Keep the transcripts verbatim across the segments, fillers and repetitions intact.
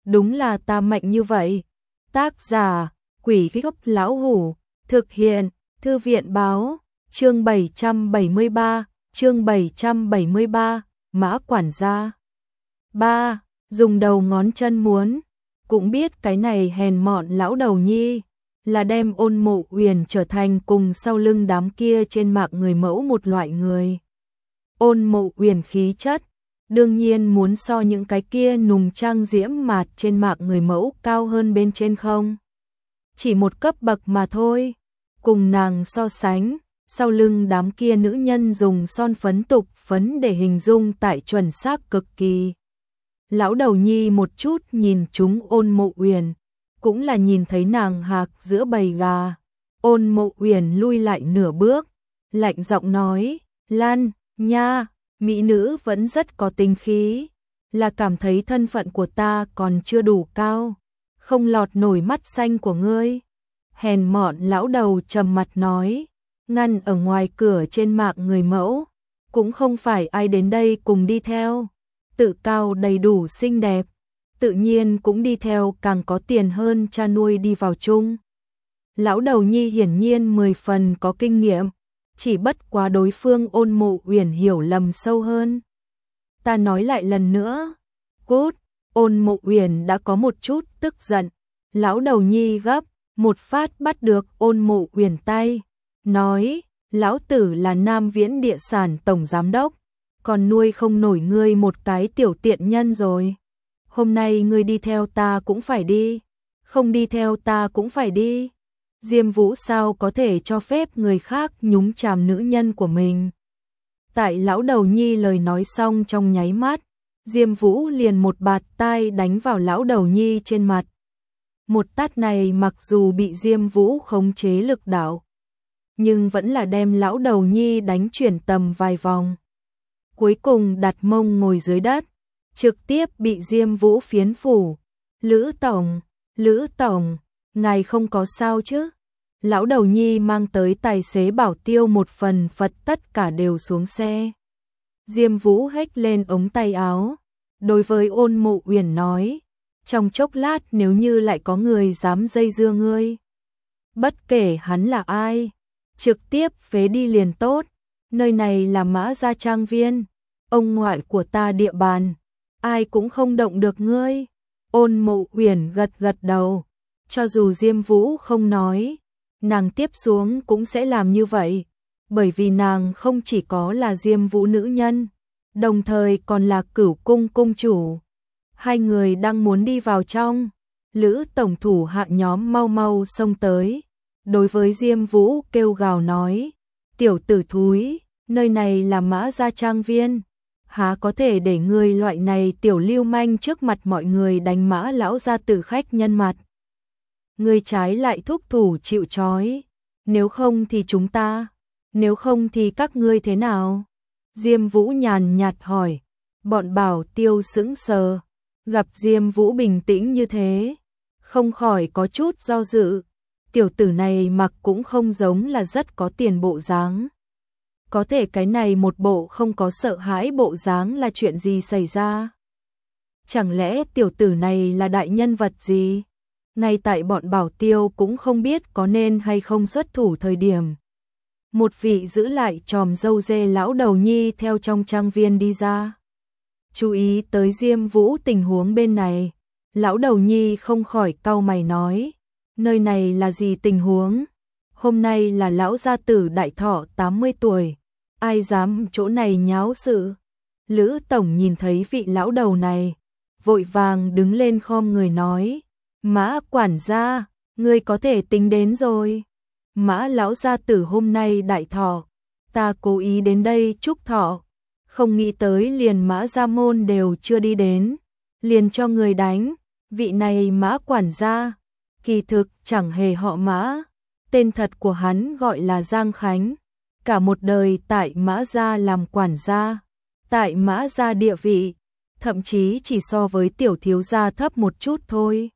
đúng là ta mạnh như vậy. Tác giả, Quỷ Gốc Lão Hủ, thực hiện, Thư viện báo, chương bảy trăm bảy mươi ba, chương bảy trăm bảy mươi ba, Mã quản gia. ba. Dùng đầu ngón chân muốn, cũng biết cái này hèn mọn lão đầu nhi, là đem Ôn Mộ Uyển trở thành cùng sau lưng đám kia trên mạng người mẫu một loại người. Ôn Mộ Uyển khí chất, đương nhiên muốn so những cái kia nùng trang diễm mạt trên mạng người mẫu cao hơn bên trên không. Chỉ một cấp bậc mà thôi, cùng nàng so sánh, sau lưng đám kia nữ nhân dùng son phấn tục phấn để hình dung tại chuẩn xác cực kỳ. Lão đầu nhi một chút nhìn chúng Ôn Mộ Uyển, cũng là nhìn thấy nàng hạc giữa bầy gà. Ôn Mộ Uyển lui lại nửa bước, lạnh giọng nói, Lan, nha, mỹ nữ vẫn rất có tính khí, là cảm thấy thân phận của ta còn chưa đủ cao, không lọt nổi mắt xanh của ngươi. Hèn mọn lão đầu trầm mặt nói, ngăn ở ngoài cửa trên mạng người mẫu, cũng không phải ai đến đây cùng đi theo, tự cao đầy đủ xinh đẹp, tự nhiên cũng đi theo càng có tiền hơn cha nuôi đi vào chung. Lão đầu nhi hiển nhiên mười phần có kinh nghiệm, chỉ bất quá đối phương Ôn Mộ Uyển hiểu lầm sâu hơn. Ta nói lại lần nữa, cút. Ôn Mộ Uyển đã có một chút tức giận, lão đầu nhi gấp, một phát bắt được Ôn Mộ Uyển tay, nói, lão tử là Nam Viễn Địa Sản tổng giám đốc, còn nuôi không nổi ngươi một cái tiểu tiện nhân rồi. Hôm nay ngươi đi theo ta cũng phải đi, không đi theo ta cũng phải đi. Diêm Vũ sao có thể cho phép người khác nhúng chàm nữ nhân của mình. Tại lão đầu nhi lời nói xong trong nháy mắt, Diêm Vũ liền một bạt tai đánh vào lão đầu nhi trên mặt. Một tát này mặc dù bị Diêm Vũ khống chế lực đạo, nhưng vẫn là đem lão đầu nhi đánh chuyển tầm vài vòng. Cuối cùng đặt mông ngồi dưới đất, trực tiếp bị Diêm Vũ phiến phủ. Lữ tổng, Lữ tổng, ngài không có sao chứ? Lão đầu nhi mang tới tài xế bảo tiêu một phần phật tất cả đều xuống xe. Diêm Vũ hét lên ống tay áo, đối với Ôn Mộ Uyển nói, trong chốc lát nếu như lại có người dám dây dưa ngươi, bất kể hắn là ai, trực tiếp phế đi liền tốt. Nơi này là Mã Gia Trang Viên, ông ngoại của ta địa bàn, ai cũng không động được ngươi. Ôn Mộ Uyển gật gật đầu, cho dù Diêm Vũ không nói, nàng tiếp xuống cũng sẽ làm như vậy, bởi vì nàng không chỉ có là Diêm Vũ nữ nhân, đồng thời còn là Cửu Cung cung chủ. Hai người đang muốn đi vào trong, Lữ tổng thủ hạ nhóm mau mau xông tới, đối với Diêm Vũ kêu gào nói, tiểu tử thúi, nơi này là Mã Gia Trang Viên, há có thể để ngươi loại này tiểu lưu manh trước mặt mọi người đánh Mã lão gia tử khách nhân mặt. Ngươi trái lại thúc thủ chịu trói, nếu không thì chúng ta, nếu không thì các ngươi thế nào? Diêm Vũ nhàn nhạt hỏi. Bọn bảo tiêu sững sờ, gặp Diêm Vũ bình tĩnh như thế, không khỏi có chút do dự. Tiểu tử này mặc cũng không giống là rất có tiền bộ dáng. Có thể cái này một bộ không có sợ hãi bộ dáng là chuyện gì xảy ra? Chẳng lẽ tiểu tử này là đại nhân vật gì? Ngay tại bọn bảo tiêu cũng không biết có nên hay không xuất thủ thời điểm. Một vị giữ lại chòm râu dê lão đầu nhi theo trong trang viên đi ra. Chú ý tới Diêm Vũ tình huống bên này, lão đầu nhi không khỏi cau mày nói, nơi này là gì tình huống? Hôm nay là lão gia tử đại thọ tám mươi tuổi, ai dám chỗ này nháo sự? Lữ tổng nhìn thấy vị lão đầu này, vội vàng đứng lên khom người nói, Mã quản gia, ngươi có thể tính đến rồi. Mã lão gia tử hôm nay đại thọ, ta cố ý đến đây chúc thọ, không nghĩ tới liền Mã gia môn đều chưa đi đến, liền cho người đánh. Vị này Mã quản gia, kỳ thực chẳng hề họ Mã, tên thật của hắn gọi là Giang Khánh, cả một đời tại Mã gia làm quản gia, tại Mã gia địa vị, thậm chí chỉ so với tiểu thiếu gia thấp một chút thôi.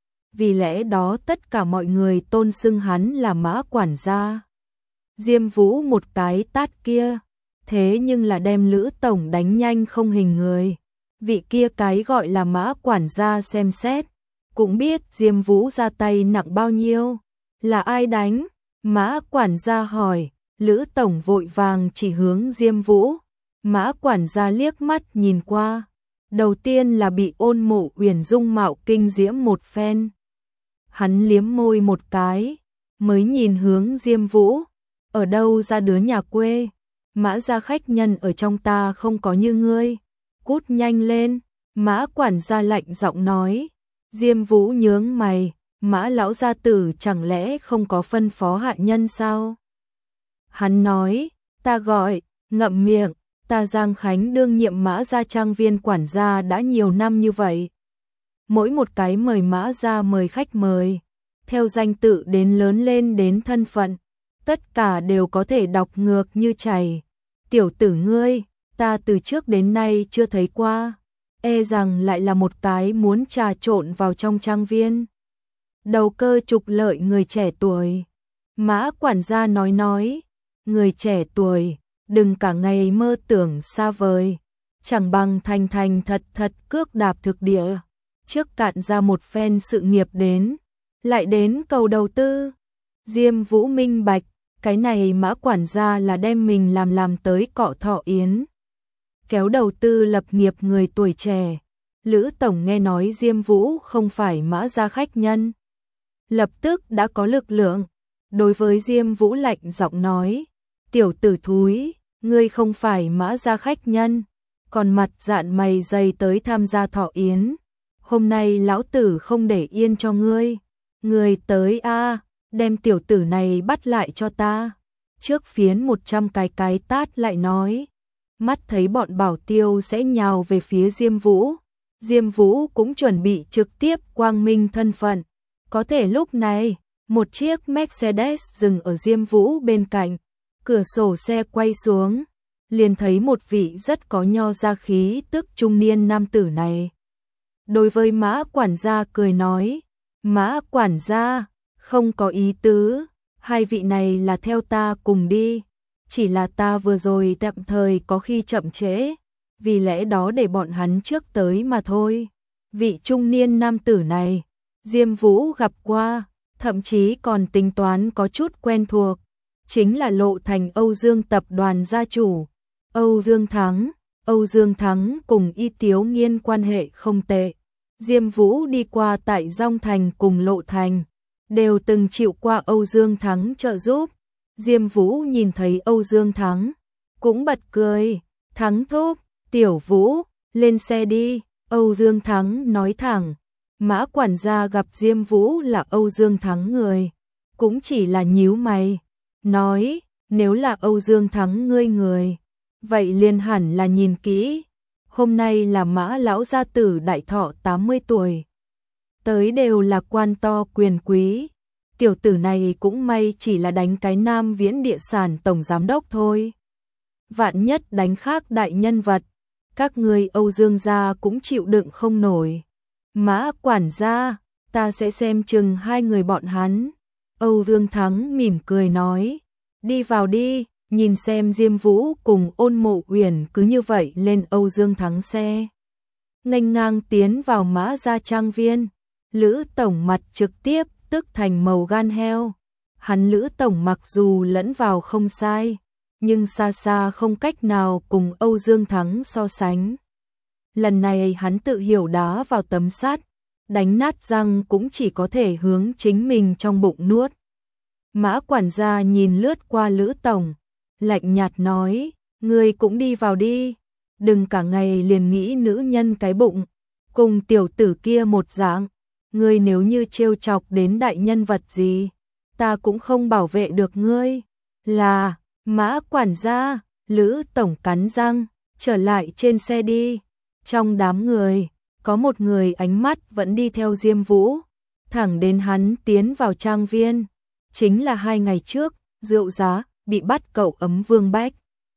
Vì lẽ đó tất cả mọi người tôn xưng hắn là Mã quản gia. Diêm Vũ một cái tát kia, thế nhưng là đem Lữ tổng đánh nhanh không hình người. vị kia cái gọi là Mã quản gia xem xét, cũng biết Diêm Vũ ra tay nặng bao nhiêu. Là ai đánh? Mã quản gia hỏi. Lữ tổng vội vàng chỉ hướng Diêm Vũ. Mã quản gia liếc mắt nhìn qua. Đầu tiên là bị Ôn Mộ Uyển dung mạo kinh diễm một phen. Hắn liếm môi một cái, mới nhìn hướng Diêm Vũ. Ở đâu ra đứa nhà quê? Mã gia khách nhân ở trong ta không có như ngươi. Cút nhanh lên. Mã quản gia lạnh giọng nói. Diêm Vũ nhướng mày. Mã lão gia tử chẳng lẽ không có phân phó hạ nhân sao? Hắn nói. Ta gọi. Ngậm miệng. Ta Giang Khánh đương nhiệm Mã gia trang viên quản gia đã nhiều năm như vậy. Mỗi một cái mời Mã gia mời khách mời, theo danh tự đến lớn lên đến thân phận, tất cả đều có thể đọc ngược như chảy. Tiểu tử ngươi, ta từ trước đến nay chưa thấy qua, e rằng lại là một cái muốn trà trộn vào trong trang viên. Đầu cơ trục lợi người trẻ tuổi. Mã quản gia nói nói, người trẻ tuổi, đừng cả ngày mơ tưởng xa vời, chẳng bằng thành thành thật thật cước đạp thực địa, trước cạn ra một phen sự nghiệp đến, lại đến cầu đầu tư. Diêm Vũ minh bạch, cái này Mã quản gia là đem mình làm làm tới cọ thọ yến, kéo đầu tư lập nghiệp người tuổi trẻ. Lữ tổng nghe nói Diêm Vũ không phải Mã gia khách nhân, lập tức đã có lực lượng, đối với Diêm Vũ lạnh giọng nói, tiểu tử thúi, ngươi không phải Mã gia khách nhân, còn mặt dạn mày dày tới tham gia thọ yến. Hôm nay lão tử không để yên cho ngươi. Ngươi tới a, đem tiểu tử này bắt lại cho ta. Trước phiến một trăm cái cái tát lại nói. Mắt thấy bọn bảo tiêu sẽ nhào về phía Diêm Vũ. Diêm Vũ cũng chuẩn bị trực tiếp quang minh thân phận. Có thể lúc này, một chiếc Mercedes dừng ở Diêm Vũ bên cạnh. Cửa sổ xe quay xuống, liền thấy một vị rất có nho gia khí tức trung niên nam tử này. Đối với Mã quản gia cười nói, Mã quản gia, không có ý tứ, hai vị này là theo ta cùng đi, chỉ là ta vừa rồi tạm thời có khi chậm trễ, vì lẽ đó để bọn hắn trước tới mà thôi. Vị trung niên nam tử này, Diêm Vũ gặp qua, thậm chí còn tính toán có chút quen thuộc, chính là Lộ Thành Âu Dương tập đoàn gia chủ, Âu Dương Thắng. Âu Dương Thắng cùng Y Tiếu Nghiên quan hệ không tệ. Diêm Vũ đi qua tại Dong Thành cùng Lộ Thành, đều từng chịu qua Âu Dương Thắng trợ giúp. Diêm Vũ nhìn thấy Âu Dương Thắng, cũng bật cười, Thắng thúc, tiểu Vũ, lên xe đi. Âu Dương Thắng nói thẳng, Mã quản gia gặp Diêm Vũ là Âu Dương Thắng người, cũng chỉ là nhíu mày, nói, nếu là Âu Dương Thắng ngươi người, vậy liền hẳn là nhìn kỹ. Hôm nay là Mã lão gia tử đại thọ tám mươi tuổi. Tới đều là quan to quyền quý. Tiểu tử này cũng may chỉ là đánh cái Nam Viễn địa sản tổng giám đốc thôi. Vạn nhất đánh khác đại nhân vật, các người Âu Dương gia cũng chịu đựng không nổi. Mã quản gia, ta sẽ xem chừng hai người bọn hắn. Âu Dương Thắng mỉm cười nói, đi vào đi. Nhìn xem Diêm Vũ cùng Ôn Mộ Uyển cứ như vậy lên Âu Dương Thắng xe, nghênh ngang tiến vào Mã gia trang viên. Lữ tổng mặt trực tiếp tức thành màu gan heo. Hắn Lữ tổng mặc dù lẫn vào không sai, nhưng xa xa không cách nào cùng Âu Dương Thắng so sánh. Lần này hắn tự hiểu đá vào tấm sắt, đánh nát răng cũng chỉ có thể hướng chính mình trong bụng nuốt. Mã quản gia nhìn lướt qua Lữ tổng, lạnh nhạt nói, ngươi cũng đi vào đi, đừng cả ngày liền nghĩ nữ nhân cái bụng, cùng tiểu tử kia một dạng, ngươi nếu như trêu chọc đến đại nhân vật gì, ta cũng không bảo vệ được ngươi. Là, Mã quản gia. Lữ tổng cắn răng, trở lại trên xe đi. Trong đám người, có một người ánh mắt vẫn đi theo Diêm Vũ, thẳng đến hắn tiến vào trang viên, chính là hai ngày trước, rượu giá bị bắt cậu ấm Vương Bách.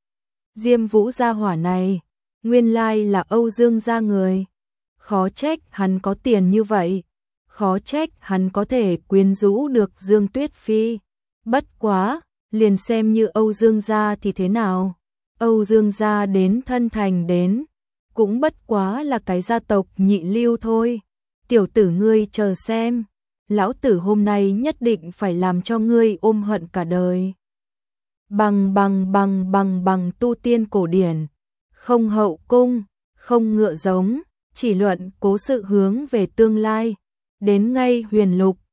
Diêm Vũ gia hỏa này, nguyên lai là Âu Dương gia người. Khó trách hắn có tiền như vậy, khó trách hắn có thể quyến rũ được Dương Tuyết Phi. Bất quá, liền xem như Âu Dương gia thì thế nào? Âu Dương gia đến thân thành đến, cũng bất quá là cái gia tộc nhị lưu thôi. Tiểu tử ngươi chờ xem, lão tử hôm nay nhất định phải làm cho ngươi ôm hận cả đời. Bằng bằng bằng bằng bằng tu tiên cổ điển, không hậu cung, không ngựa giống, chỉ luận cố sự hướng về tương lai, đến ngay huyền lục,